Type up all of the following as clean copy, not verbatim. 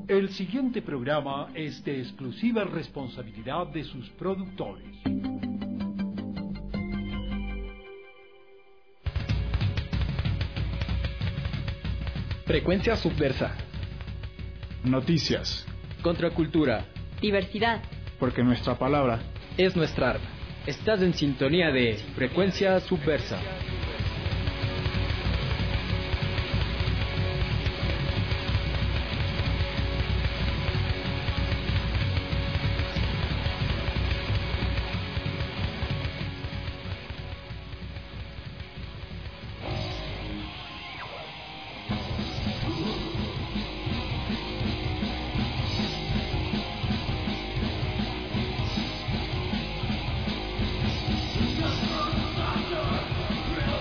El siguiente programa es de exclusiva responsabilidad de sus productores. Frecuencia subversa. Noticias. Contracultura. Diversidad. Porque nuestra palabra es nuestra arma. Estás en sintonía de Frecuencia Subversa. Real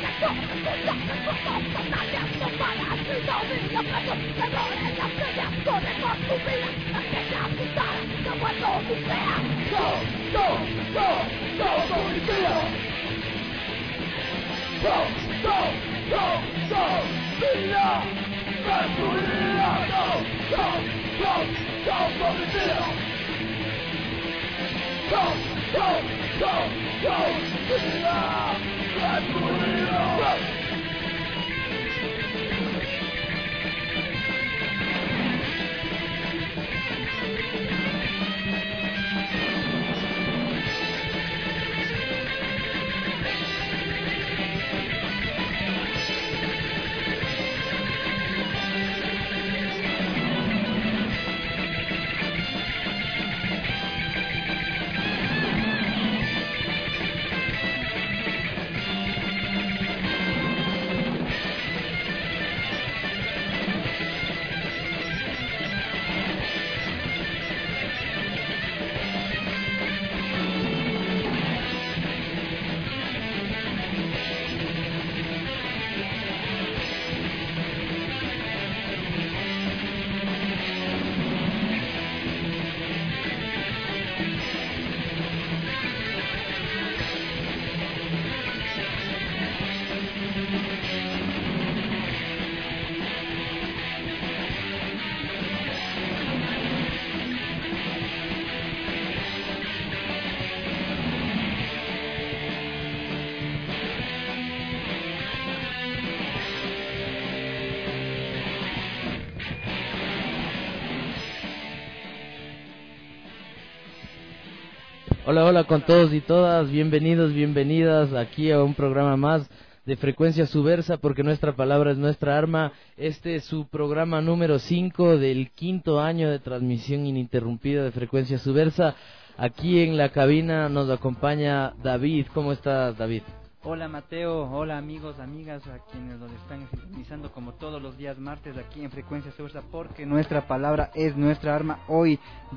Hola, hola con todos y todas, bienvenidos, bienvenidas aquí a un programa más de Frecuencia Subversa, porque nuestra palabra es nuestra arma. Este es su programa número 5 del 5º año de transmisión ininterrumpida de Frecuencia Subversa. Aquí en la cabina nos acompaña David. ¿Cómo estás, David? Hola Mateo, hola amigos, amigas, a quienes nos están sintonizando como todos los días martes aquí en Frecuencia Subversa, porque nuestra palabra es nuestra arma. Hoy,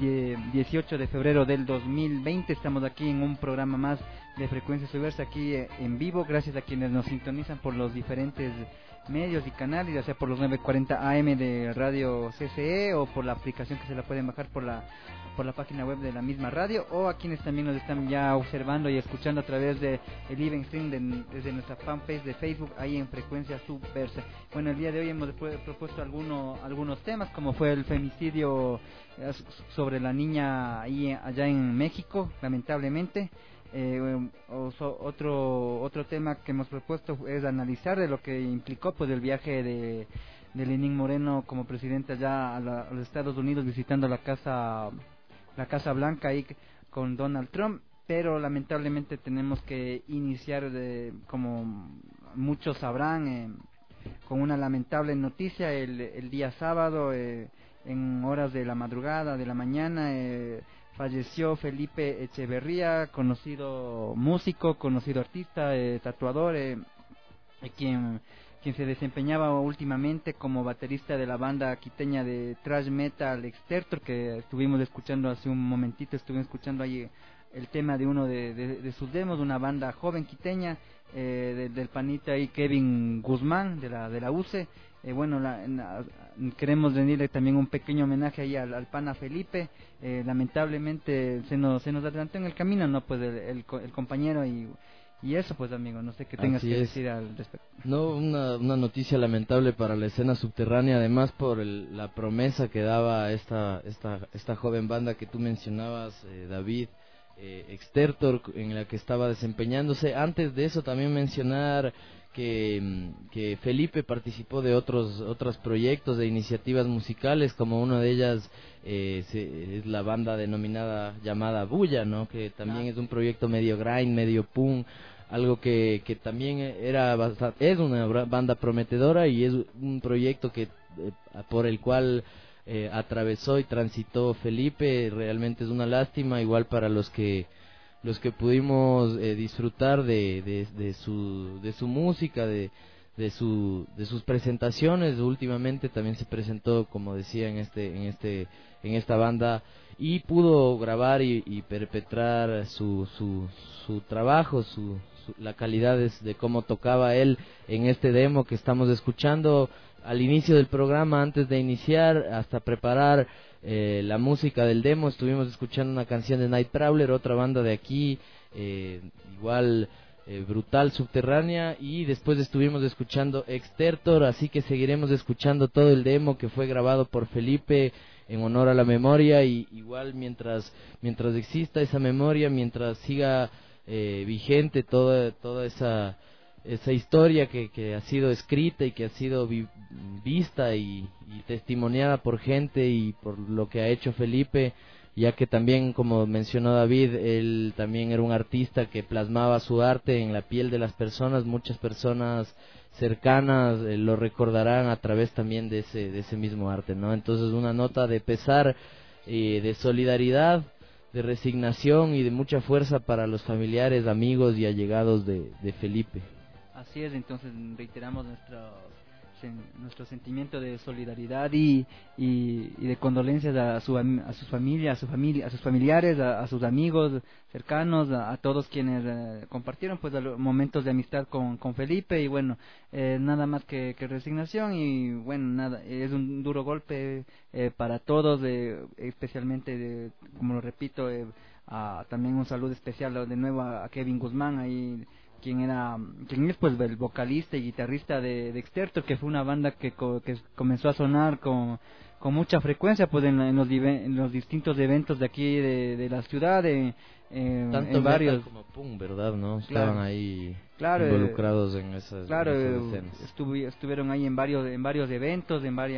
18 de febrero del 2020, estamos aquí en un programa más de Frecuencia Subversa, aquí en vivo, gracias a quienes nos sintonizan por los diferentes medios y canales, ya sea por los 940 AM de Radio CCE o por la aplicación que se la pueden bajar por la página web de la misma radio, o a quienes también nos están ya observando y escuchando a través de el live stream desde nuestra fanpage de Facebook, ahí en Frecuencia Subversa. Bueno, el día de hoy hemos propuesto algunos temas, como fue el femicidio sobre la niña allá en México, lamentablemente. Otro tema que hemos propuesto es analizar de lo que implicó pues el viaje de Lenín Moreno como presidente allá a los Estados Unidos, visitando la Casa Blanca ahí con Donald Trump, pero lamentablemente tenemos que iniciar, como muchos sabrán, con una lamentable noticia. El día sábado, en horas de la madrugada, de la mañana, falleció Felipe Echeverría, conocido músico, conocido artista, tatuador, quien se desempeñaba últimamente como baterista de la banda quiteña de thrash metal Extertor, que estuvimos escuchando hace un momentito. Estuvimos escuchando ahí el tema de uno de sus demos, una banda joven quiteña, del panita ahí Kevin Guzmán de la UCE. Bueno, queremos rendirle también un pequeño homenaje ahí al pana Felipe. Lamentablemente se nos adelantó en el camino, no, pues el compañero, y eso, pues, amigo, no sé qué tengas que decir al respecto. No, una noticia lamentable para la escena subterránea, además por la promesa que daba esta joven banda que tú mencionabas, David, Extertor, en la que estaba desempeñándose. Antes de eso también mencionar que Felipe participó de otros proyectos, de iniciativas musicales, como una de ellas es la banda llamada Bulla, ¿no? Que también es un proyecto medio grind, medio punk, algo que también es una banda prometedora, y es un proyecto que por el cual atravesó y transitó Felipe. Realmente es una lástima, igual para los que pudimos disfrutar de su música, de sus presentaciones. Últimamente también se presentó, como decía, en esta banda, y pudo grabar y perpetrar su trabajo, la calidad de cómo tocaba él en este demo que estamos escuchando al inicio del programa. Antes de iniciar, hasta preparar la música del demo, estuvimos escuchando una canción de Night Prowler, otra banda de aquí, igual brutal, Subterránea, y después estuvimos escuchando Extertor, así que seguiremos escuchando todo el demo que fue grabado por Felipe en honor a la memoria, y igual mientras exista esa memoria, mientras siga vigente toda esa historia que ha sido escrita y que ha sido vista y testimoniada por gente y por lo que ha hecho Felipe, ya que también, como mencionó David, él también era un artista que plasmaba su arte en la piel de las personas. Muchas personas cercanas lo recordarán a través también de ese mismo arte, ¿no? Entonces, una nota de pesar, de solidaridad, de resignación y de mucha fuerza para los familiares, amigos y allegados de Felipe. Así es, entonces reiteramos nuestro sentimiento de solidaridad y de condolencias a sus familias, a sus familiares, a sus amigos cercanos, a todos quienes compartieron pues momentos de amistad con Felipe. Y bueno, nada más que resignación, y bueno, nada, es un duro golpe para todos, especialmente, como lo repito, también un saludo especial de nuevo a Kevin Guzmán, ahí quien es pues el vocalista y guitarrista de Extertor, que fue una banda que comenzó a sonar con mucha frecuencia pues en los distintos eventos de aquí de la ciudad, tanto en varios como punk, ¿verdad? ¿No? Claro. Estaban ahí Claro, involucrados en esas escenas. Estuvieron ahí en varios eventos,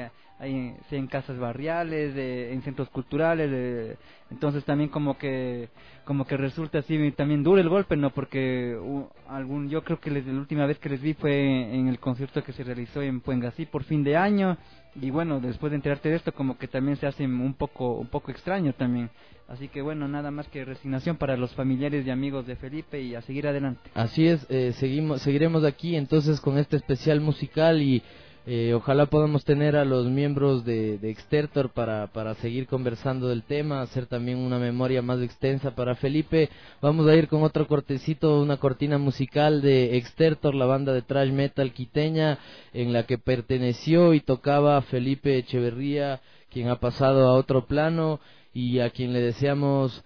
sea en casas barriales, en centros culturales, entonces también como que resulta así también duro el golpe, ¿no? Porque yo creo que la última vez que les vi fue en el concierto que se realizó en Puengasí por fin de año, y bueno, después de enterarte de esto como que también se hace un poco extraño también. Así que bueno, nada más que resignación para los familiares y amigos de Felipe, y a seguir adelante. Así es, seguiremos aquí entonces con este especial musical, y ojalá podamos tener a los miembros de Extertor para seguir conversando del tema, hacer también una memoria más extensa para Felipe. Vamos a ir con otro cortecito, una cortina musical de Extertor, la banda de thrash metal quiteña en la que perteneció y tocaba Felipe Echeverría, quien ha pasado a otro plano y a quien le deseamos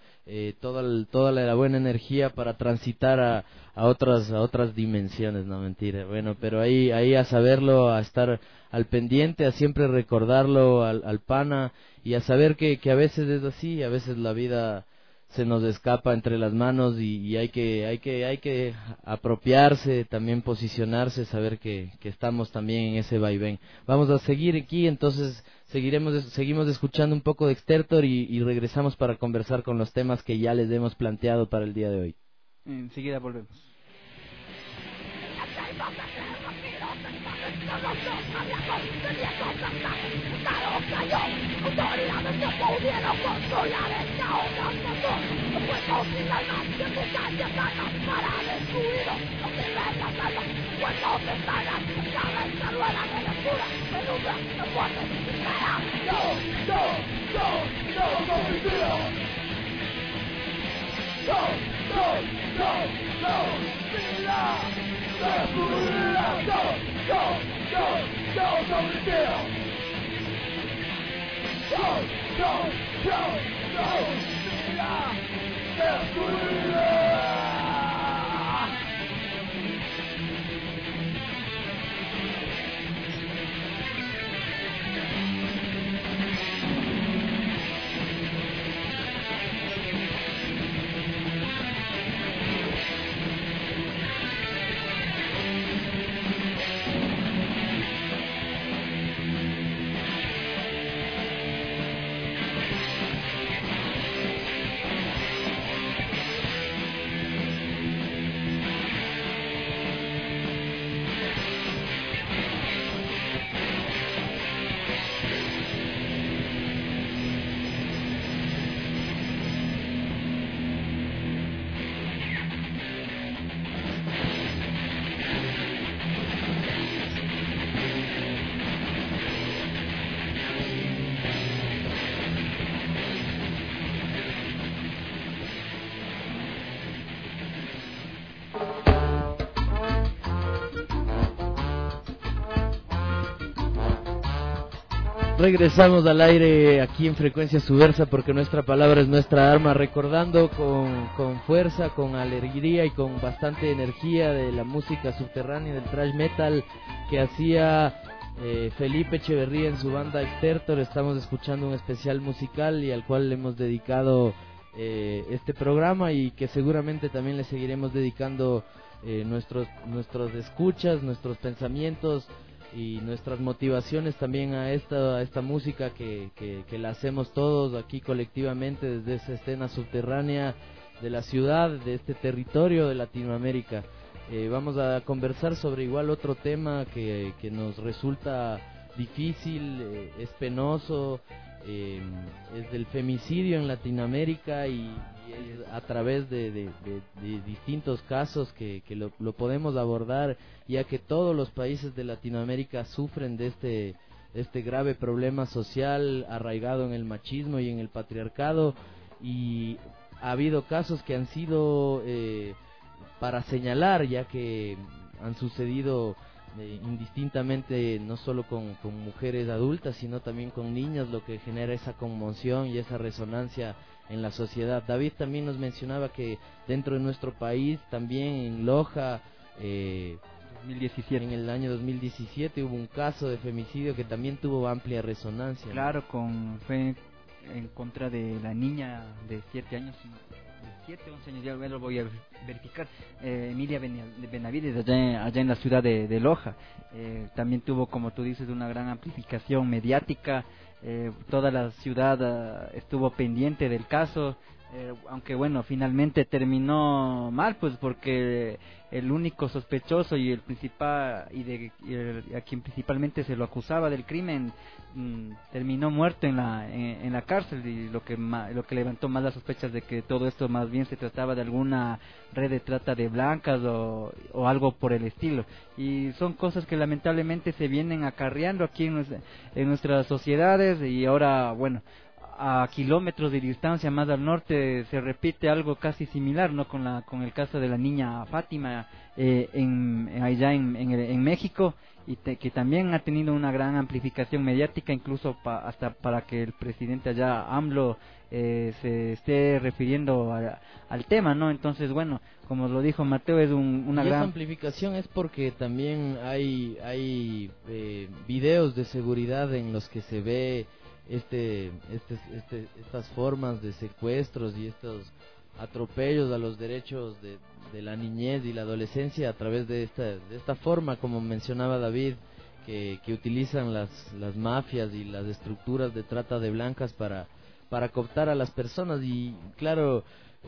toda la buena energía para transitar a otras dimensiones. No, mentira, bueno, pero ahí a saberlo, a estar al pendiente, a siempre recordarlo al pana, y a saber que a veces es así, a veces la vida se nos escapa entre las manos, y hay que apropiarse, también posicionarse, saber que estamos también en ese vaivén. Vamos a seguir aquí, entonces seguimos escuchando un poco de Extertor y regresamos para conversar con los temas que ya les hemos planteado para el día de hoy. Enseguida volvemos. Autoridades que pudieron controlar el caos pasó. Puestos sin alma que buscan y atacan para destruirlo. No te vengas a los puestos de sagas. Cabeza rueda de la oscura, penumbra, de muerte, espera. Regresamos al aire aquí en Frecuencia Subversa, porque nuestra palabra es nuestra arma, recordando con fuerza, con alegría y con bastante energía de la música subterránea, del thrash metal que hacía Felipe Echeverría en su banda Extertor. Estamos escuchando un especial musical y al cual le hemos dedicado este programa, y que seguramente también le seguiremos dedicando nuestros escuchas, nuestros pensamientos y nuestras motivaciones también a esta música que la hacemos todos aquí colectivamente desde esa escena subterránea de la ciudad, de este territorio de Latinoamérica. Vamos a conversar sobre igual otro tema que nos resulta difícil, es penoso, es del femicidio en Latinoamérica, y es a través de distintos casos que lo podemos abordar, ya que todos los países de Latinoamérica sufren de este grave problema social arraigado en el machismo y en el patriarcado, y ha habido casos que han sido para señalar, ya que han sucedido indistintamente, no solo con mujeres adultas, sino también con niñas, lo que genera esa conmoción y esa resonancia en la sociedad. David también nos mencionaba que dentro de nuestro país, también en Loja, 2017. en el año 2017 hubo un caso de femicidio que también tuvo amplia resonancia. Claro, fue en contra de la niña de 7 años, de 7, 11 años, ya lo voy a verificar, Emilia Benavides, allá en la ciudad de Loja. También tuvo, como tú dices, una gran amplificación mediática. Toda la ciudad estuvo pendiente del caso, aunque bueno, finalmente terminó mal, pues porque el único sospechoso y el principal a quien principalmente se lo acusaba del crimen terminó muerto en la cárcel, y lo que levantó más las sospechas de que todo esto más bien se trataba de alguna red de trata de blancas o algo por el estilo. Y son cosas que lamentablemente se vienen acarreando aquí en nuestras sociedades, y ahora, bueno, a kilómetros de distancia más al norte se repite algo casi similar, ¿no? Con el caso de la niña Fátima allá en México, y que también ha tenido una gran amplificación mediática, incluso hasta para que el presidente allá, AMLO, se esté refiriendo al tema, ¿no? Entonces, bueno, como lo dijo Mateo, es una gran... Esa amplificación es porque también hay videos de seguridad en los que se ve estas formas de secuestros y estos atropellos a los derechos de la niñez y la adolescencia a través de esta forma, como mencionaba David, que utilizan las mafias y las estructuras de trata de blancas para cooptar a las personas. Y claro,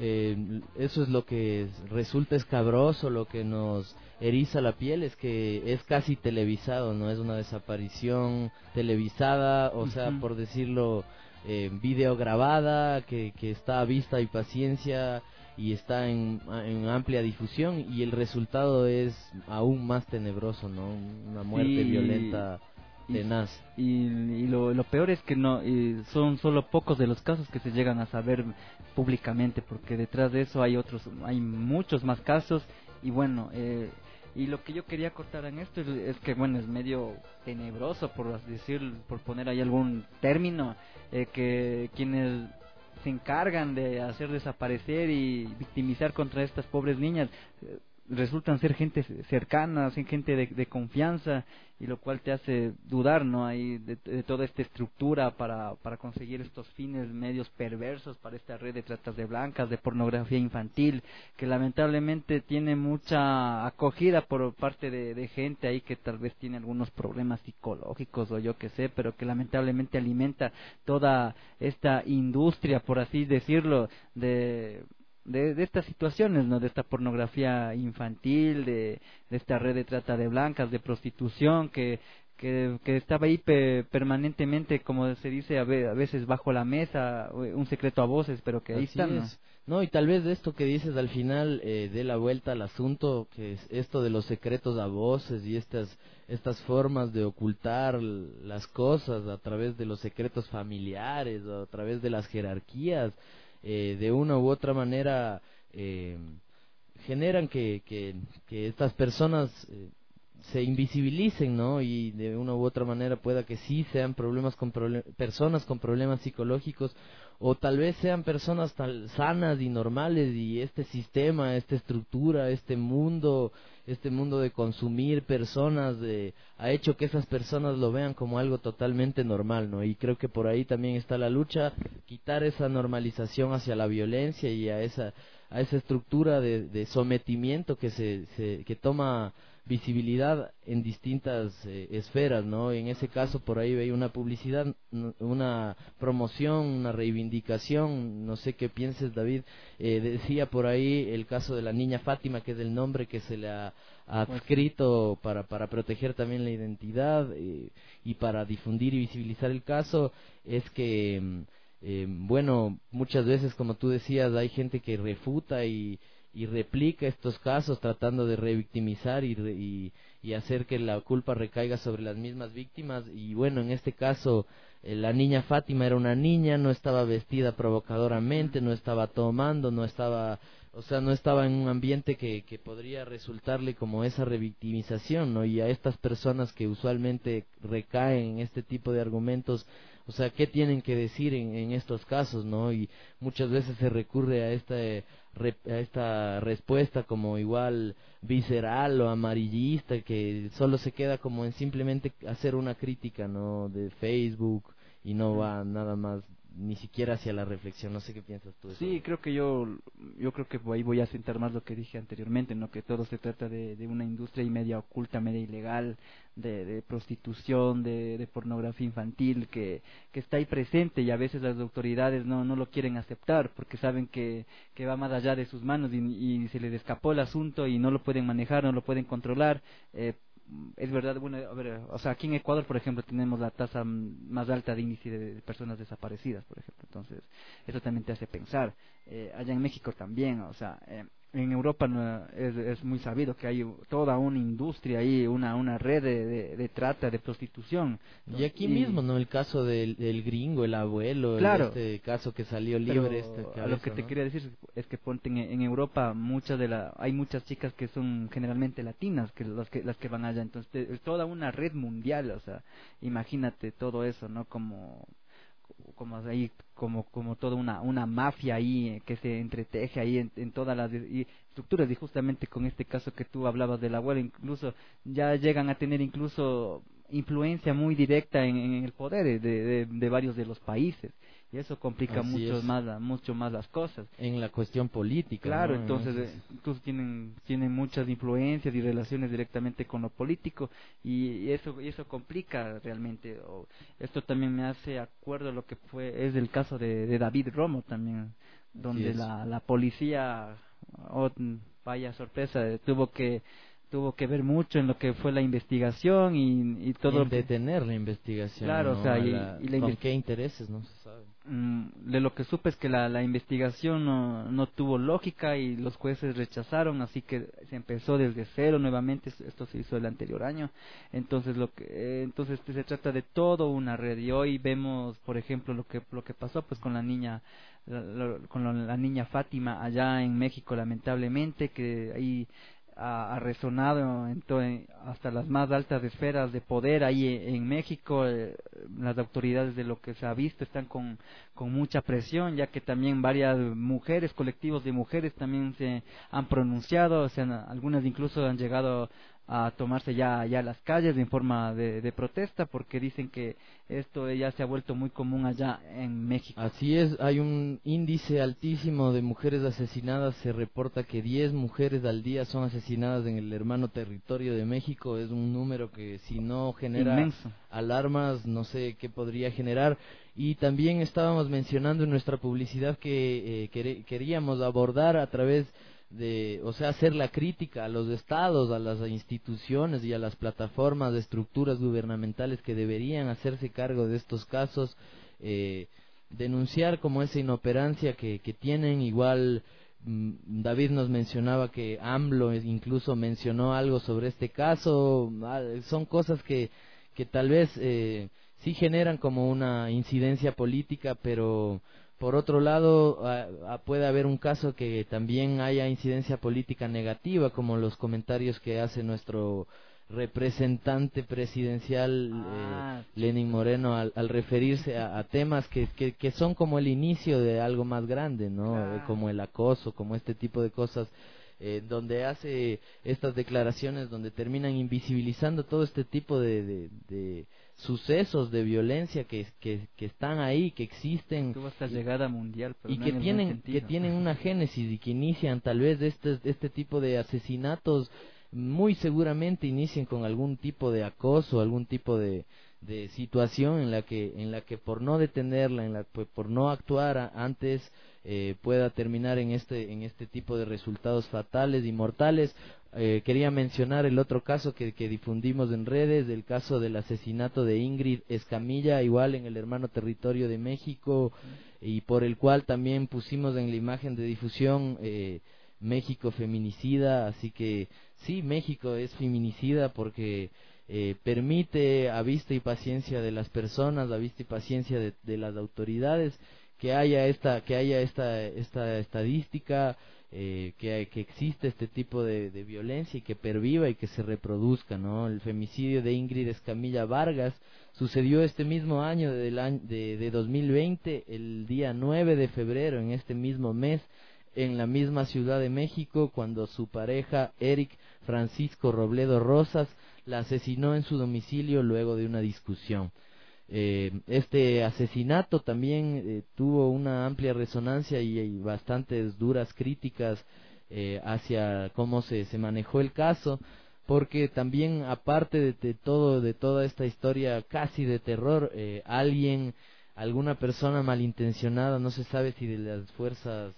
eso es lo que resulta escabroso, lo que nos eriza la piel, es que es casi televisado, no es una desaparición televisada, o sea, por decirlo, video grabada, que está a vista y paciencia y está en amplia difusión, y el resultado es aún más tenebroso, ¿no? Una muerte violenta, tenaz. Y lo peor es que no son solo pocos de los casos que se llegan a saber públicamente, porque detrás de eso hay muchos más casos. Y bueno, y lo que yo quería cortar en esto es que bueno, es medio tenebroso, por poner ahí algún término, que quienes se encargan de hacer desaparecer y victimizar contra estas pobres niñas resultan ser gente cercana, gente de confianza, y lo cual te hace dudar, ¿no? Ahí de toda esta estructura para conseguir estos fines medios perversos para esta red de tratas de blancas, de pornografía infantil, que lamentablemente tiene mucha acogida por parte de gente ahí que tal vez tiene algunos problemas psicológicos o yo qué sé, pero que lamentablemente alimenta toda esta industria, por así decirlo, de estas situaciones, ¿no? De esta pornografía infantil, de esta red de trata de blancas, de prostitución, que estaba ahí permanentemente, como se dice a veces bajo la mesa, un secreto a voces, pero que ahí está, ¿no? No, y tal vez de esto que dices al final dé la vuelta al asunto, que es esto de los secretos a voces y estas formas de ocultar las cosas a través de los secretos familiares o a través de las jerarquías. De una u otra manera generan que estas personas se invisibilicen, ¿no? Y de una u otra manera pueda que sí sean problemas con personas con problemas psicológicos, o tal vez sean personas tan sanas y normales, y este sistema, esta estructura, este mundo de consumir personas ha hecho que esas personas lo vean como algo totalmente normal, ¿no? Y creo que por ahí también está la lucha, quitar esa normalización hacia la violencia y a esa estructura de sometimiento que toma visibilidad en distintas esferas, ¿no? En ese caso por ahí veía una publicidad, una promoción, una reivindicación, no sé qué pienses, David. Decía por ahí el caso de la niña Fátima, que es el nombre que se le ha adscrito para proteger también la identidad y para difundir y visibilizar el caso. Es que bueno, muchas veces, como tú decías, hay gente que refuta y replica estos casos tratando de revictimizar y hacer que la culpa recaiga sobre las mismas víctimas. Y bueno, en este caso la niña Fátima era una niña, no estaba vestida provocadoramente, no estaba tomando, no estaba en un ambiente que podría resultarle como esa revictimización, ¿no? Y a estas personas que usualmente recaen en este tipo de argumentos, o sea, ¿qué tienen que decir en estos casos, no? Y muchas veces se recurre a esta respuesta como igual visceral o amarillista, que solo se queda como en simplemente hacer una crítica, ¿no? De Facebook, y no va nada más, ni siquiera hacia la reflexión. No sé qué piensas tú de eso. Sí, creo que yo creo que ahí voy a sentar más lo que dije anteriormente, ¿no? Que todo se trata de una industria y media oculta, media ilegal, de prostitución, de pornografía infantil, que está ahí presente, y a veces las autoridades no lo quieren aceptar porque saben que va más allá de sus manos, y se les escapó el asunto y no lo pueden manejar, no lo pueden controlar. Es verdad, bueno, a ver, o sea, aquí en Ecuador, por ejemplo, tenemos la tasa más alta de índice de personas desaparecidas, por ejemplo. Entonces, eso también te hace pensar. Allá en México también, o sea, en Europa es muy sabido que hay toda una industria ahí, una red de trata, de prostitución. Y aquí mismo, ¿no? El caso del gringo, el abuelo, claro, este caso que salió libre. A lo que te quería decir es que ponte en Europa, hay muchas chicas que son generalmente latinas, las que van allá. Entonces, es toda una red mundial, o sea, imagínate todo eso, ¿no? Como toda una mafia ahí que se entreteje ahí en todas las estructuras. Y justamente con este caso que tú hablabas del abuelo, incluso ya llegan a tener incluso influencia muy directa en el poder de varios de los países, y eso complica mucho más las cosas en la cuestión política, claro, ¿no? entonces incluso tienen muchas influencias y relaciones directamente con lo político, y eso complica realmente. Esto también me hace acuerdo lo que es el caso de David Romo también, donde la policía, vaya sorpresa, tuvo que ver mucho en lo que fue la investigación y todo. En detener la investigación. Claro, ¿no? o sea, ¿con qué intereses? No se sabe. De lo que supe es que la investigación no tuvo lógica y los jueces rechazaron, así que se empezó desde cero nuevamente. Esto se hizo el anterior año. Entonces se trata de todo una red, y hoy vemos, por ejemplo, lo que pasó pues con la niña Fátima allá en México, lamentablemente, que ahí ha resonado hasta las más altas esferas de poder ahí en México. Las autoridades, de lo que se ha visto, están con mucha presión, ya que también varias mujeres, colectivos de mujeres también se han pronunciado, o sea, algunas incluso han llegado a tomarse ya las calles en forma de protesta, porque dicen que esto ya se ha vuelto muy común allá en México. Así es, hay un índice altísimo de mujeres asesinadas. Se reporta que 10 mujeres al día son asesinadas en el hermano territorio de México. Es un número que, si no genera inmenso alarmas, no sé qué podría generar. Y también estábamos mencionando en nuestra publicidad que queríamos abordar a través hacer la crítica a los estados, a las instituciones y a las plataformas de estructuras gubernamentales que deberían hacerse cargo de estos casos, denunciar como esa inoperancia que tienen. Igual David nos mencionaba que AMLO incluso mencionó algo sobre este caso. Son cosas que tal vez sí generan como una incidencia política, pero por otro lado puede haber un caso que también haya incidencia política negativa, como los comentarios que hace nuestro representante presidencial Lenín Moreno al referirse a temas que son como el inicio de algo más grande, ¿no? Como el acoso, como este tipo de cosas, donde hace estas declaraciones donde terminan invisibilizando todo este tipo de sucesos de violencia que están ahí, que existen. Tuvo hasta llegada mundial, pero y no que en el tienen buen sentido. que tienen una génesis y que inician tal vez este tipo de asesinatos, muy seguramente inician con algún tipo de acoso, algún tipo de situación en la que por no detenerla, por no actuar antes, pueda terminar en este tipo de resultados fatales y mortales. Quería mencionar el otro caso que difundimos en redes, el caso del asesinato de Ingrid Escamilla, igual en el hermano territorio de México, y por el cual también pusimos en la imagen de difusión México feminicida. Así que sí, México es feminicida porque permite, a vista y paciencia de las personas, a vista y paciencia de las autoridades, que haya esta estadística, que existe este tipo de violencia y que perviva y que se reproduzca, ¿no? El femicidio de Ingrid Escamilla Vargas sucedió este mismo año de 2020, el día 9 de febrero, en este mismo mes, en la misma Ciudad de México, cuando su pareja Eric Francisco Robledo Rosas la asesinó en su domicilio luego de una discusión. Este asesinato también tuvo una amplia resonancia y bastantes duras críticas hacia cómo se manejó el caso, porque también, aparte de toda esta historia casi de terror, alguna persona malintencionada, no se sabe si de las fuerzas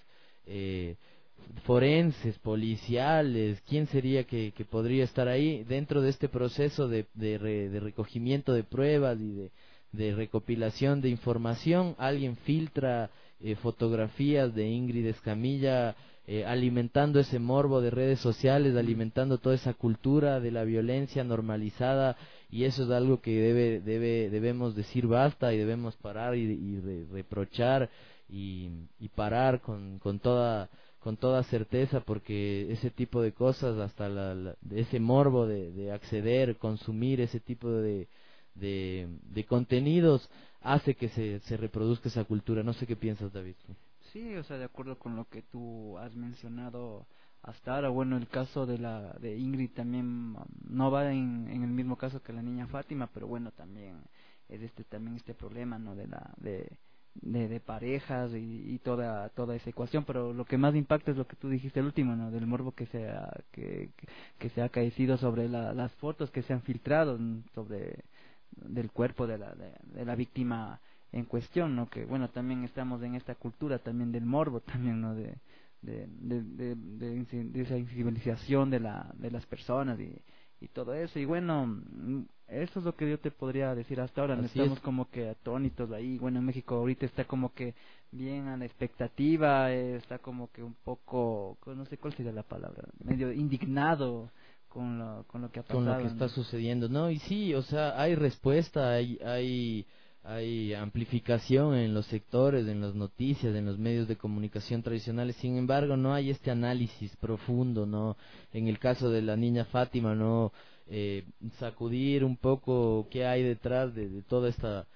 forenses, policiales, quién sería que podría estar ahí dentro de este proceso de recogimiento de pruebas y de recopilación de información. Alguien filtra fotografías de Ingrid Escamilla, alimentando ese morbo de redes sociales, alimentando toda esa cultura de la violencia normalizada, y eso es algo que debemos decir basta, y debemos parar y reprochar y parar con toda certeza, porque ese tipo de cosas, hasta ese morbo de acceder, consumir ese tipo de contenidos, hace que se reproduzca esa cultura. No sé qué piensas, David. Sí, o sea, de acuerdo con lo que tú has mencionado hasta ahora. Bueno, el caso de Ingrid también no va en el mismo caso que la niña Fátima, pero bueno, también es este problema, ¿no? de parejas y toda esa ecuación. Pero lo que más impacta es lo que tú dijiste el último, ¿no? Del morbo que se ha acaecido sobre las fotos que se han filtrado del cuerpo de la víctima en cuestión, ¿no? Que bueno, también estamos en esta cultura también del morbo también, ¿no? De esa invisibilización de las personas y todo eso. Y bueno, eso es lo que yo te podría decir hasta ahora. No estamos como que atónitos ahí. Bueno, en México ahorita está como que bien a la expectativa, está como que un poco, no sé cuál sería la palabra, medio indignado con lo que ha pasado, con lo que está sucediendo, ¿no? Y sí, o sea, hay respuesta, hay amplificación en los sectores, en las noticias, en los medios de comunicación tradicionales. Sin embargo, no hay este análisis profundo, ¿no? En el caso de la niña Fátima, ¿no? Sacudir un poco qué hay detrás de todo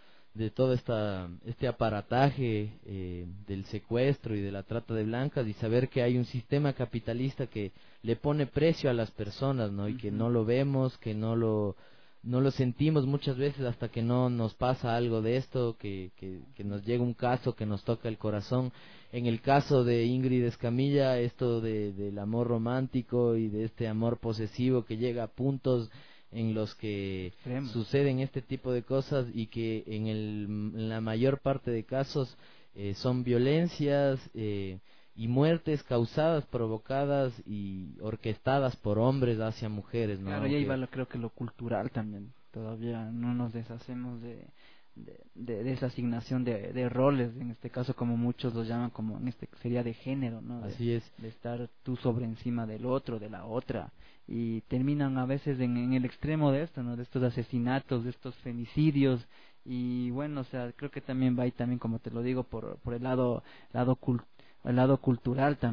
este aparataje del secuestro y de la trata de blancas, y saber que hay un sistema capitalista que le pone precio a las personas, ¿no? Y que no lo vemos, que no lo sentimos muchas veces hasta que no nos pasa algo de esto, que nos llega un caso que nos toca el corazón. En el caso de Ingrid Escamilla, esto del amor romántico y de este amor posesivo que llega a puntos en los que suceden este tipo de cosas, y que en la mayor parte de casos son violencias y muertes causadas, provocadas y orquestadas por hombres hacia mujeres, ¿no? Claro, y ahí va creo que lo cultural también. Todavía no nos deshacemos de esa asignación de roles, en este caso como muchos lo llaman, como en este sería de género, ¿no? Así es. De estar tú sobre encima del otro, de la otra, y terminan a veces en el extremo de esto, ¿no? De estos asesinatos, de estos femicidios. Y bueno, o sea, creo que también va ahí también, como te lo digo, por el lado cultural también.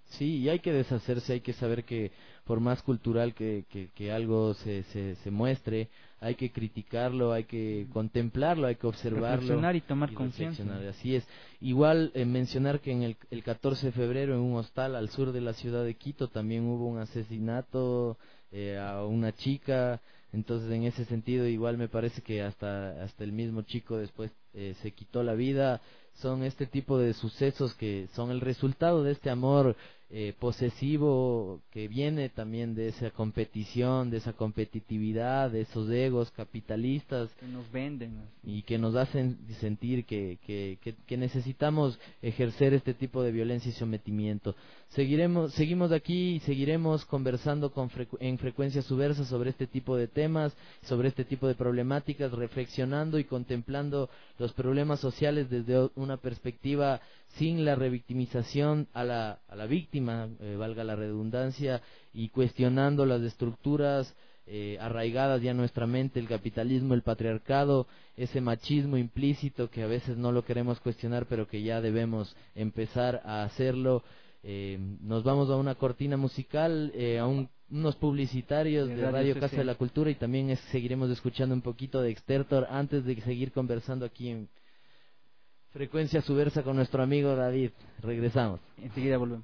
Sí, y hay que deshacerse, hay que saber que por más cultural que algo se muestre, hay que criticarlo, hay que contemplarlo, hay que observarlo. Reflexionar y tomar conciencia. Así es. Igual mencionar que en el 14 de febrero en un hostal al sur de la ciudad de Quito también hubo un asesinato a una chica. Entonces, en ese sentido, igual me parece que hasta el mismo chico después se quitó la vida. Son este tipo de sucesos que son el resultado de este amor posesivo que viene también de esa competición, de esa competitividad, de esos egos capitalistas Que nos venden. y que nos hacen sentir que necesitamos ejercer este tipo de violencia y sometimiento. Seguimos aquí y seguiremos conversando en Frecuencia Subversa sobre este tipo de temas, sobre este tipo de problemáticas, reflexionando y contemplando los problemas sociales desde una perspectiva sin la revictimización a la víctima, valga la redundancia, y cuestionando las estructuras arraigadas ya en nuestra mente, el capitalismo, el patriarcado, ese machismo implícito que a veces no lo queremos cuestionar, pero que ya debemos empezar a hacerlo. Nos vamos a una cortina musical, unos publicitarios de Radio Casa de la Cultura, y también seguiremos escuchando un poquito de Extertor antes de seguir conversando aquí en Frecuencia Subversa con nuestro amigo David. Regresamos. Enseguida volvemos.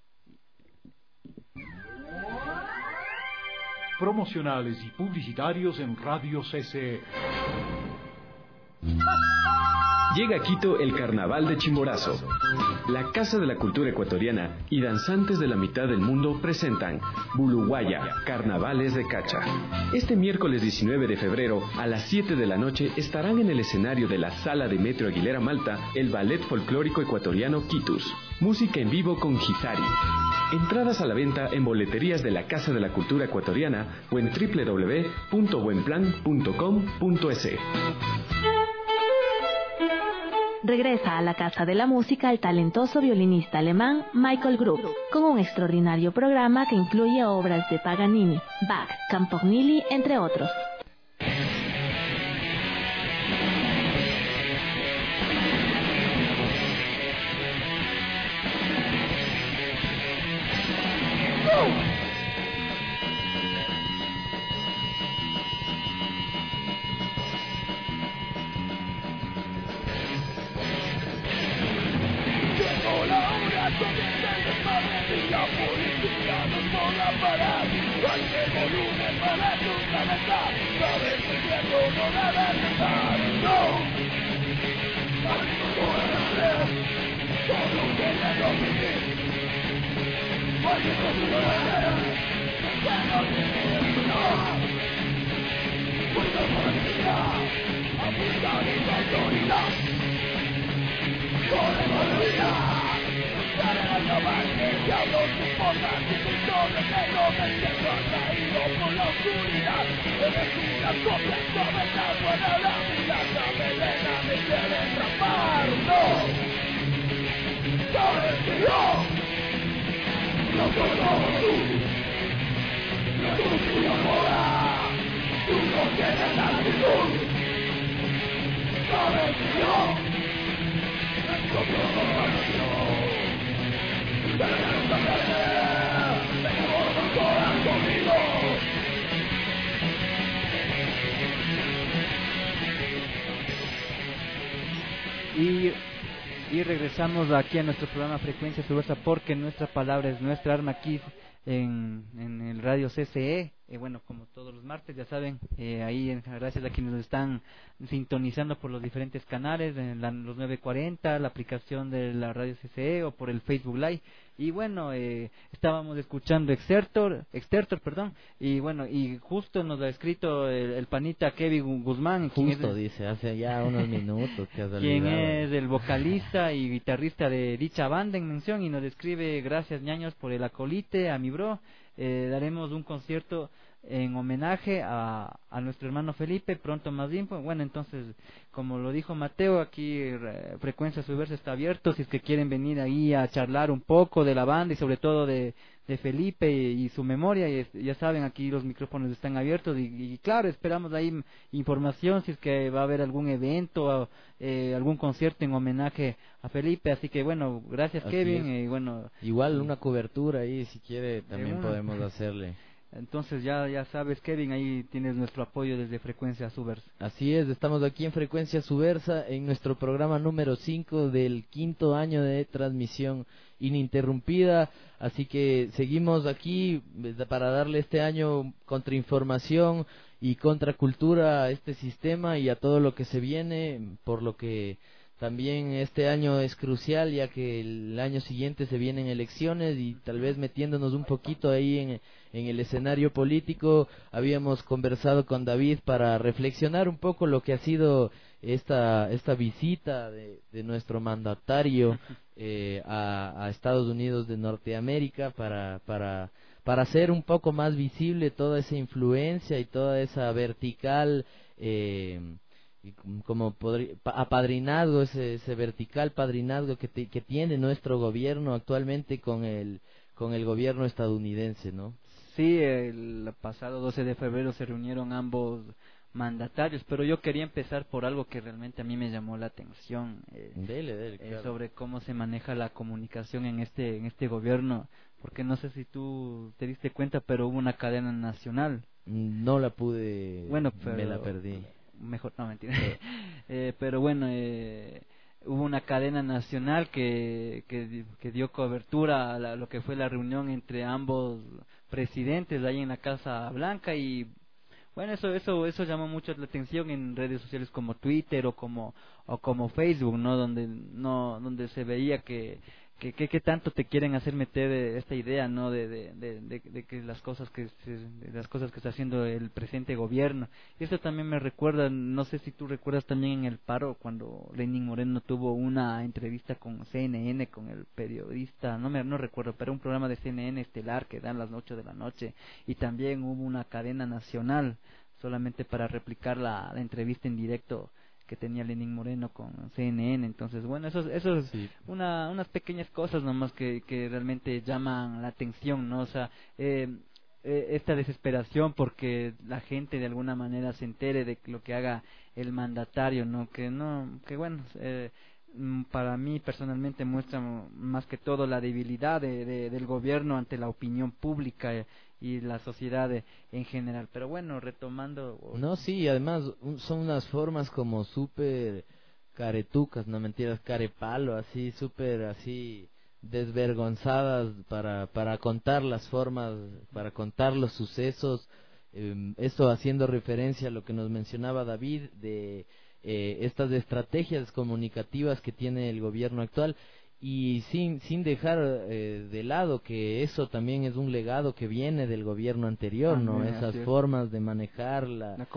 Promocionales y publicitarios en Radio CCE. Llega a Quito el Carnaval de Chimborazo. La Casa de la Cultura Ecuatoriana y danzantes de la mitad del mundo presentan Buluguaya, Carnavales de Cacha. Este miércoles 19 de febrero a las 7 de la noche estarán en el escenario de la Sala de Metro Aguilera Malta el Ballet Folclórico Ecuatoriano Quitus. Música en vivo con Gitari. Entradas a la venta en boleterías de la Casa de la Cultura Ecuatoriana o en www.buenplan.com.es. Regresa a la Casa de la Música el talentoso violinista alemán Michael Grupp, con un extraordinario programa que incluye obras de Paganini, Bach, Campanile, entre otros. Y regresamos aquí a nuestro programa Frecuencia Subversa, porque nuestra palabra es nuestra arma aquí en el Radio CCE. Bueno, como todos los martes, ya saben, ahí gracias a quienes nos están sintonizando por los diferentes canales, en los 940, la aplicación de la Radio CCE o por el Facebook Live. Y bueno, estábamos escuchando Extertor, y bueno, y justo nos ha escrito el panita Kevin Guzmán, Dice, hace ya unos minutos que has quien es el vocalista y guitarrista de dicha banda en mención, y nos escribe: gracias ñaños por el acolite a mi bro. Daremos un concierto en homenaje a nuestro hermano Felipe, pronto más bien. Bueno, entonces, como lo dijo Mateo, aquí Frecuencia Subversa está abierto, si es que quieren venir ahí a charlar un poco de la banda y sobre todo de Felipe y su memoria, y ya saben, aquí los micrófonos están abiertos y claro, esperamos ahí información si es que va a haber algún evento, algún concierto en homenaje a Felipe, así que bueno, gracias Así Kevin, es. y bueno... Igual una cobertura ahí, si quiere, también una. podemos hacerle. Entonces ya sabes, Kevin, ahí tienes nuestro apoyo desde Frecuencia Subversa. Así es, estamos aquí en Frecuencia Subversa en nuestro programa número 5 del 5º año de transmisión ininterrumpida, así que seguimos aquí para darle este año contrainformación y contracultura a este sistema y a todo lo que se viene, por lo que también este año es crucial, ya que el año siguiente se vienen elecciones y tal vez metiéndonos un poquito ahí en el escenario político, habíamos conversado con David para reflexionar un poco lo que ha sido esta visita de nuestro mandatario a Estados Unidos de Norteamérica para hacer un poco más visible toda esa influencia y toda esa vertical como apadrinazgo, ese vertical padrinazgo que tiene nuestro gobierno actualmente con el gobierno estadounidense, ¿no? Sí, el pasado 12 de febrero se reunieron ambos mandatarios, pero yo quería empezar por algo que realmente a mí me llamó la atención, Dele, claro. sobre cómo se maneja la comunicación en este gobierno, porque no sé si tú te diste cuenta, pero hubo una cadena nacional. No la pude, bueno, me la perdí. Mejor, no, mentira. Pero bueno, hubo una cadena nacional que dio cobertura a lo que fue la reunión entre ambos presidentes ahí en la Casa Blanca, y bueno, eso llamó mucho la atención en redes sociales como Twitter o como Facebook, ¿no? Donde se veía que tanto te quieren hacer meter esta idea, ¿no? De que las cosas que está haciendo el presente gobierno. Y esto también me recuerda, no sé si tú recuerdas también en el paro cuando Lenín Moreno tuvo una entrevista con CNN, con el periodista, no recuerdo, pero un programa de CNN estelar que dan las 8 de la noche, y también hubo una cadena nacional solamente para replicar la entrevista en directo que tenía Lenín Moreno con CNN. Entonces, bueno, eso es sí. Unas pequeñas cosas nomás que realmente llaman la atención, ¿no? O sea, esta desesperación porque la gente de alguna manera se entere de lo que haga el mandatario, ¿no? Que bueno, para mí personalmente muestra más que todo la debilidad del gobierno ante la opinión pública y la sociedad en general. Pero bueno, retomando... No, sí, además son unas formas como súper caretucas, no mentiras, carepalo, así súper así desvergonzadas para contar las formas, para contar los sucesos. Esto haciendo referencia a lo que nos mencionaba David de estas estrategias comunicativas que tiene el gobierno actual, y sin dejar de lado que eso también es un legado que viene del gobierno anterior, ¿no? Esas formas de manejar la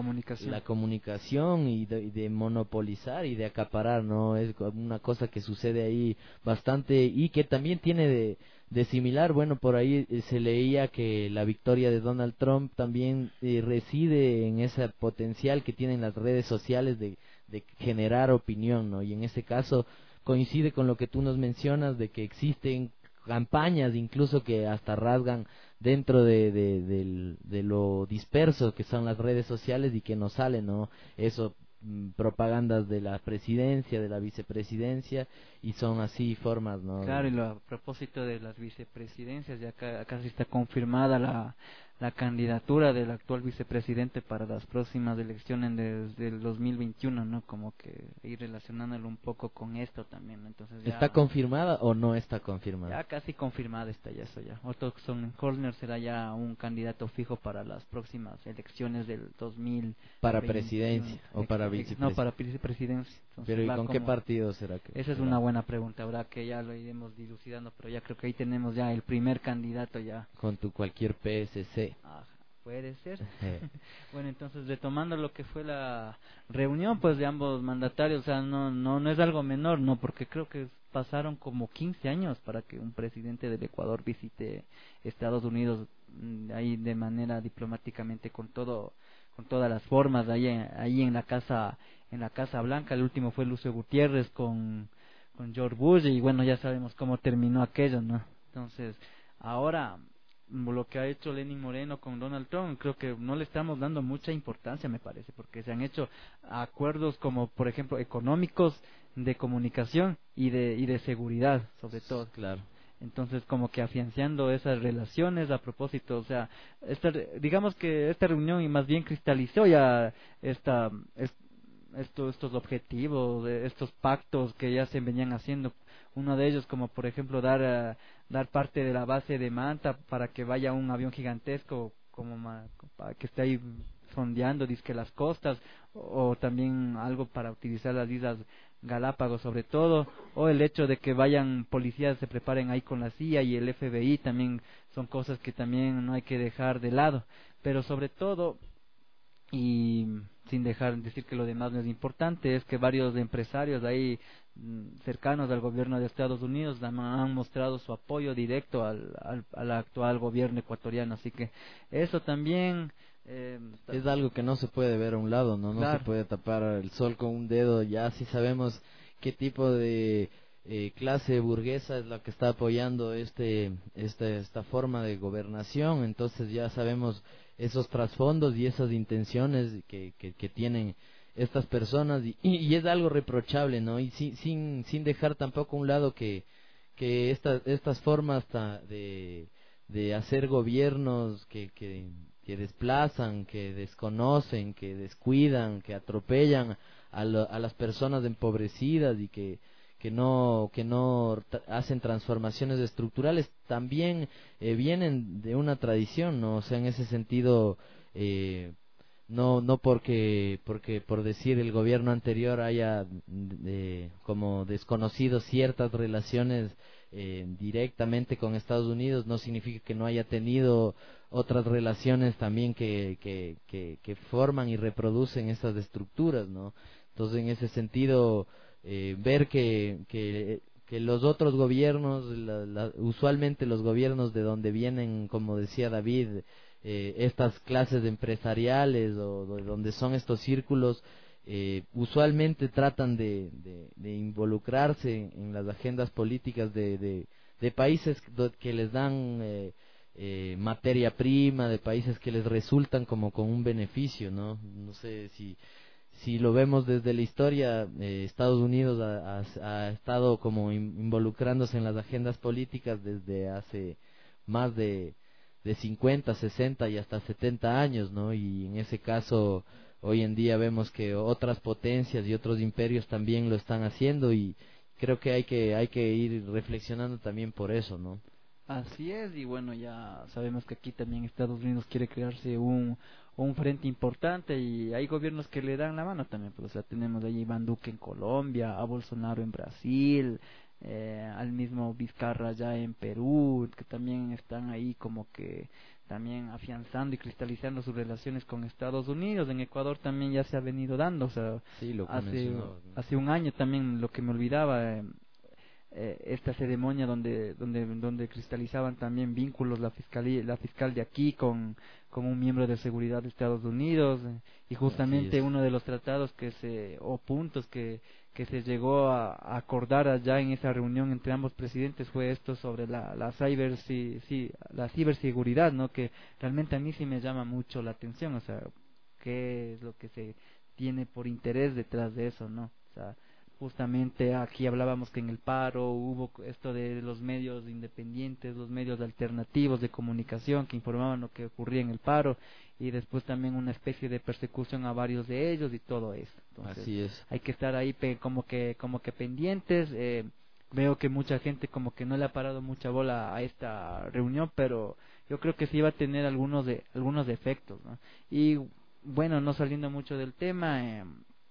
comunicación y de monopolizar y de acaparar, ¿no? Es una cosa que sucede ahí bastante y que también tiene de similar. Bueno, por ahí se leía que la victoria de Donald Trump también reside en ese potencial que tienen las redes sociales de generar opinión, ¿no? Y en ese caso coincide con lo que tú nos mencionas de que existen campañas incluso que hasta rasgan dentro de lo disperso que son las redes sociales y que nos salen, ¿no? Eso, propagandas de la presidencia, de la vicepresidencia, y son así formas, ¿no? Claro, y a propósito de las vicepresidencias, ya casi está confirmada la candidatura del actual vicepresidente para las próximas elecciones del 2021, ¿no? Como que ir relacionándolo un poco con esto también, ¿no? Entonces ya, ¿está confirmada o no está confirmada? Ya casi confirmada está ya eso ya. Otto Sonnenhorner será ya un candidato fijo para las próximas elecciones del 2000. Para presidencia o para vicepresidencia. No, para vicepresidencia. Entonces, pero ¿y con qué partido será que? Esa es una buena pregunta, habrá que ya lo iremos dilucidando, pero ya creo que ahí tenemos ya el primer candidato ya. Con tu cualquier PSC. Puede ser. Bueno, entonces retomando lo que fue la reunión pues de ambos mandatarios, o sea, no es algo menor, no, porque creo que pasaron como 15 años para que un presidente del Ecuador visite Estados Unidos ahí de manera diplomáticamente con todas las formas ahí en la Casa Blanca. El último fue Lucio Gutiérrez con George Bush, y bueno, ya sabemos cómo terminó aquello, ¿no? Entonces, ahora lo que ha hecho Lenín Moreno con Donald Trump, creo que no le estamos dando mucha importancia, me parece, porque se han hecho acuerdos como, por ejemplo, económicos, de comunicación y de seguridad, sobre todo. Claro. Entonces, como que afianzando esas relaciones a propósito, o sea, digamos que esta reunión y más bien cristalizó ya estos objetivos, estos pactos que ya se venían haciendo. Uno de ellos, como por ejemplo dar parte de la base de Manta para que vaya un avión gigantesco para que esté ahí sondeando dizque las costas, o también algo para utilizar las islas Galápagos sobre todo, o el hecho de que vayan policías, se preparen ahí con la CIA y el FBI, también son cosas que también no hay que dejar de lado. Pero sobre todo, y sin dejar decir que lo demás no es importante, es que varios empresarios ahí cercanos al gobierno de Estados Unidos han mostrado su apoyo directo al actual gobierno ecuatoriano, así que eso también es algo que no se puede ver a un lado, no claro. Se puede tapar el sol con un dedo. Ya sí sabemos qué tipo de clase burguesa es la que está apoyando esta forma de gobernación. Entonces ya sabemos esos trasfondos y esas intenciones que tienen estas personas, y es algo reprochable, ¿no? Y sin dejar tampoco a un lado que estas formas de hacer gobiernos que desplazan, que desconocen, que descuidan, que atropellan a las personas empobrecidas y que no hacen transformaciones estructurales, también vienen de una tradición, ¿no? O sea, en ese sentido, no porque por decir el gobierno anterior haya como desconocido ciertas relaciones directamente con Estados Unidos, no significa que no haya tenido otras relaciones también que forman y reproducen estas estructuras, ¿no? Entonces, en ese sentido, ver que los otros gobiernos, usualmente los gobiernos de donde vienen, como decía David, estas clases empresariales o de donde son estos círculos, usualmente tratan de involucrarse en las agendas políticas de países que les dan materia prima, de países que les resultan como con un beneficio, ¿no? No sé si lo vemos desde la historia, Estados Unidos ha estado como involucrándose en las agendas políticas desde hace más de 50, 60 y hasta 70 años, ¿no? Y en ese caso, hoy en día vemos que otras potencias y otros imperios también lo están haciendo, y creo que hay que ir reflexionando también por eso, ¿no? Así es, y bueno, ya sabemos que aquí también Estados Unidos quiere crearse un frente importante, y hay gobiernos que le dan la mano también, pues, o sea, tenemos ahí Iván Duque en Colombia, a Bolsonaro en Brasil, al mismo Vizcarra ya en Perú, que también están ahí como que también afianzando y cristalizando sus relaciones con Estados Unidos. En Ecuador también ya se ha venido dando, o sea, sí, hace un año también, lo que me olvidaba, esta ceremonia donde cristalizaban también vínculos la fiscal de aquí con un miembro de seguridad de Estados Unidos, y justamente uno de los tratados o puntos que se llegó a acordar allá en esa reunión entre ambos presidentes fue esto sobre la ciberseguridad, ¿no? Que realmente a mí sí me llama mucho la atención, o sea, qué es lo que se tiene por interés detrás de eso, ¿no? O sea, justamente aquí hablábamos que en el paro hubo esto de los medios independientes, los medios alternativos de comunicación que informaban lo que ocurría en el paro, y después también una especie de persecución a varios de ellos y todo eso. Entonces, así es. Hay que estar ahí como que pendientes. Veo que mucha gente como que no le ha parado mucha bola a esta reunión, pero yo creo que sí va a tener algunos efectos, ¿no? Y bueno, no saliendo mucho del tema,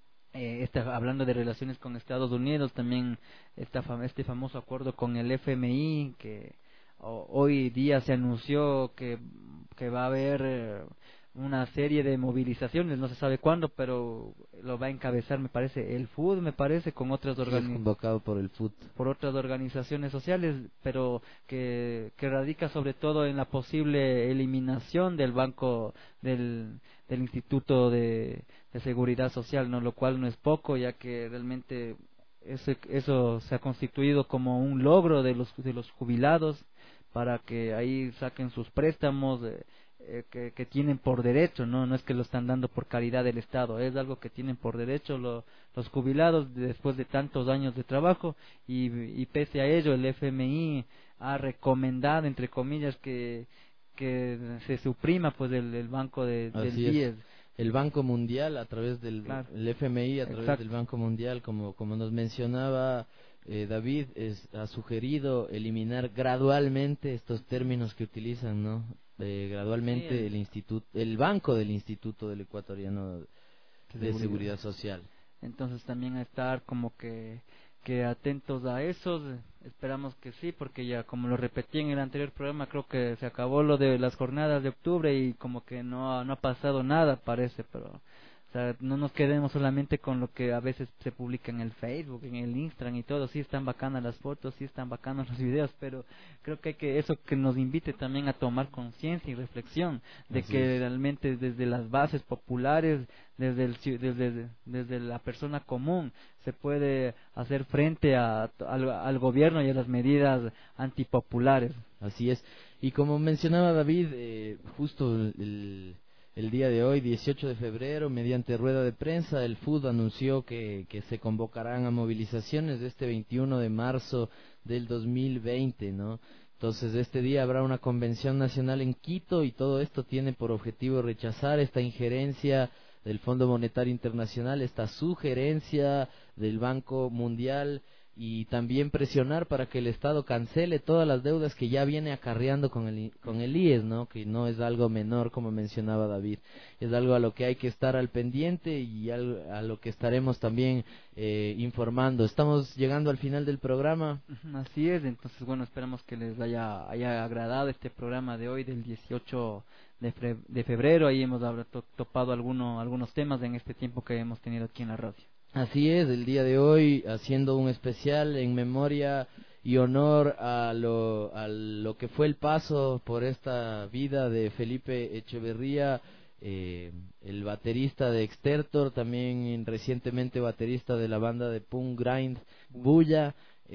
hablando de relaciones con Estados Unidos, también este famoso acuerdo con el FMI, que hoy día se anunció que va a haber una serie de movilizaciones, no se sabe cuándo, pero lo va a encabezar, me parece, el FUD, me parece, con otras organizaciones. Convocado por el FUD. Por otras organizaciones sociales, pero que radica sobre todo en la posible eliminación del banco del Instituto de Seguridad Social, ¿no? Lo cual no es poco, ya que realmente eso se ha constituido como un logro de los jubilados para que ahí saquen sus préstamos que tienen por derecho, no es que lo están dando por caridad del Estado, es algo que tienen por derecho los jubilados después de tantos años de trabajo, y pese a ello el FMI ha recomendado, entre comillas, que se suprima pues el banco del BIES. El Banco Mundial a través del Claro. el FMI, a través Exacto. del Banco Mundial, como nos mencionaba David, ha sugerido eliminar gradualmente estos términos que utilizan, ¿no? Gradualmente el banco del Instituto del Ecuatoriano de Seguridad Social. Entonces también a estar como que atentos a eso, esperamos que sí, porque ya como lo repetí en el anterior programa, creo que se acabó lo de las jornadas de octubre y como que no ha pasado nada, parece, pero o sea, no nos quedemos solamente con lo que a veces se publica en el Facebook, en el Instagram y todo. Sí están bacanas las fotos, sí están bacanos los videos, pero creo que hay que eso que nos invite también a tomar conciencia y reflexión de Así que es. realmente desde las bases populares, desde la persona común, se puede hacer frente al gobierno y a las medidas antipopulares. Así es. Y como mencionaba David, justo el día de hoy, 18 de febrero, mediante rueda de prensa, el FUD anunció que se convocarán a movilizaciones de este 21 de marzo del 2020, ¿no? Entonces, este día habrá una convención nacional en Quito y todo esto tiene por objetivo rechazar esta injerencia del Fondo Monetario Internacional, esta sugerencia del Banco Mundial, y también presionar para que el Estado cancele todas las deudas que ya viene acarreando con el IES, ¿no? Que no es algo menor, como mencionaba David, es algo a lo que hay que estar al pendiente y a lo que estaremos también informando. Estamos llegando al final del programa. Así es, entonces bueno, esperamos que les haya agradado este programa de hoy del 18 de febrero. Ahí hemos topado algunos temas en este tiempo que hemos tenido aquí en la radio. Así es, el día de hoy haciendo un especial en memoria y honor a lo que fue el paso por esta vida de Felipe Echeverría, el baterista de Extertor, también recientemente baterista de la banda de punk grind Bulla,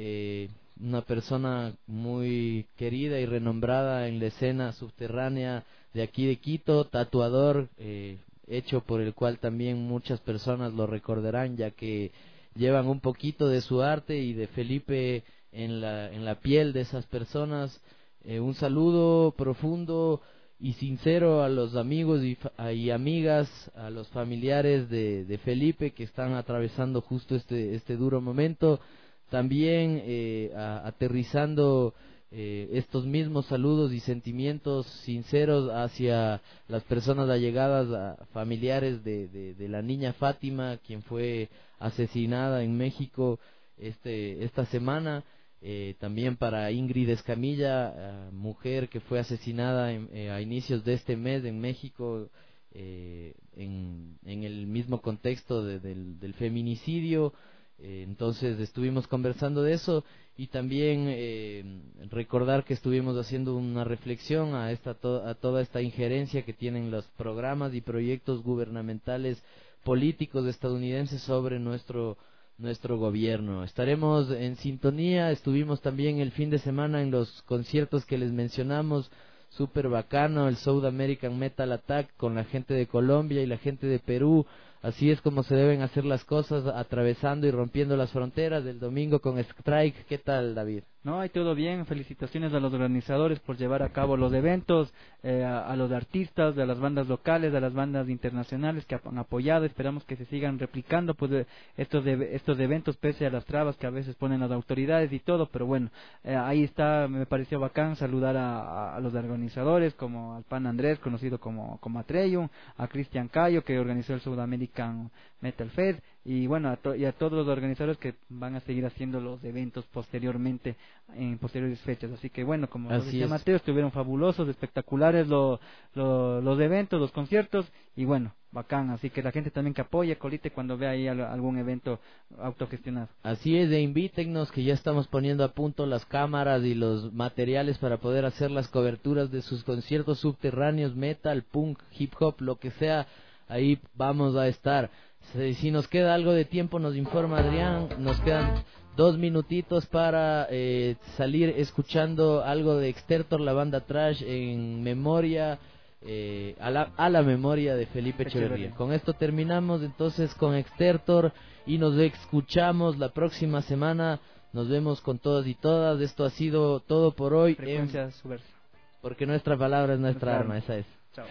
una persona muy querida y renombrada en la escena subterránea de aquí de Quito, tatuador, hecho por el cual también muchas personas lo recordarán, ya que llevan un poquito de su arte y de Felipe en la piel de esas personas. Un saludo profundo y sincero a los amigos y amigas, a los familiares de Felipe que están atravesando justo este duro momento. También aterrizando estos mismos saludos y sentimientos sinceros hacia las personas allegadas, familiares de la niña Fátima, quien fue asesinada en México esta semana. También para Ingrid Escamilla, mujer que fue asesinada a inicios de este mes en México, en el mismo contexto del feminicidio. Entonces estuvimos conversando de eso y también recordar que estuvimos haciendo una reflexión a toda esta injerencia que tienen los programas y proyectos gubernamentales políticos estadounidenses sobre nuestro gobierno. Estaremos en sintonía. Estuvimos también el fin de semana en los conciertos que les mencionamos, súper bacano, el South American Metal Attack con la gente de Colombia y la gente de Perú. Así es como se deben hacer las cosas, atravesando y rompiendo las fronteras. Del domingo con Strike. ¿Qué tal, David? No, hay todo bien. Felicitaciones a los organizadores por llevar a cabo los eventos, a los artistas, a las bandas locales, a las bandas internacionales que han apoyado. Esperamos que se sigan replicando pues estos eventos pese a las trabas que a veces ponen las autoridades y todo, pero bueno, ahí está. Me pareció bacán saludar a los organizadores, como al Pan Andrés, conocido como Atreyu, a Cristian Cayo, que organizó el South American Metal Fest, y bueno, y a todos los organizadores que van a seguir haciendo los eventos posteriormente, en posteriores fechas. Así que bueno, como decía Mateo, estuvieron fabulosos, espectaculares los eventos, los conciertos, y bueno, bacán. Así que la gente también que apoye, colite cuando vea ahí algún evento autogestionado. Así es, invítennos, que ya estamos poniendo a punto las cámaras y los materiales para poder hacer las coberturas de sus conciertos subterráneos, metal, punk, hip hop, lo que sea. Ahí vamos a estar. Si nos queda algo de tiempo, nos informa Adrián, nos quedan 2 minutitos para salir escuchando algo de Extertor, la banda Trash, en memoria, a la memoria de Felipe Echeverría. Con esto terminamos entonces con Extertor y nos escuchamos la próxima semana. Nos vemos con todos y todas. Esto ha sido todo por hoy. Frecuencia Subversa. Porque nuestra palabra es nuestra arma, esa es. Chao.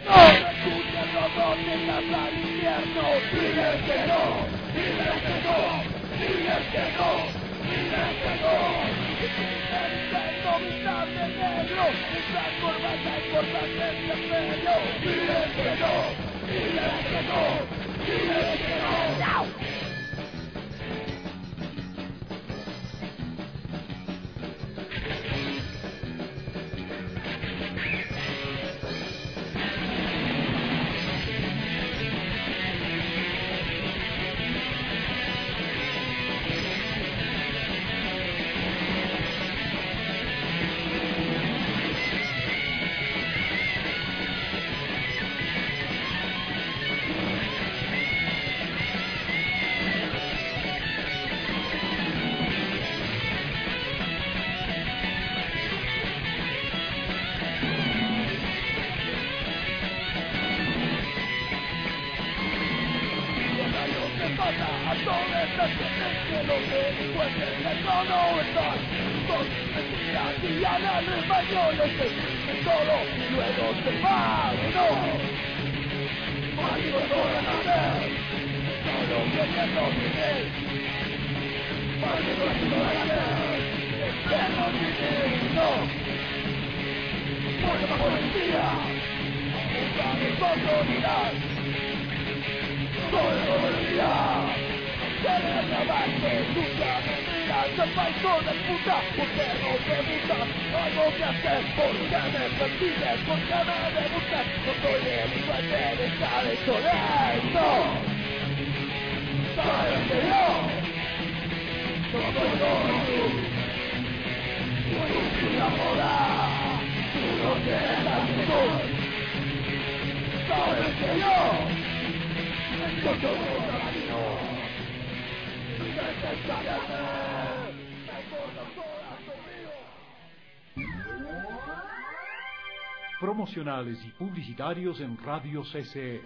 Promocionales y publicitarios en Radio CCE.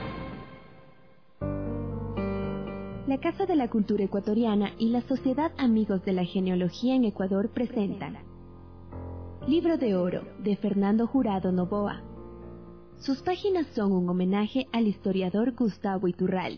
La Casa de la Cultura Ecuatoriana y la Sociedad Amigos de la Genealogía en Ecuador presentan Libro de Oro, de Fernando Jurado Noboa. Sus páginas son un homenaje al historiador Gustavo Iturralde.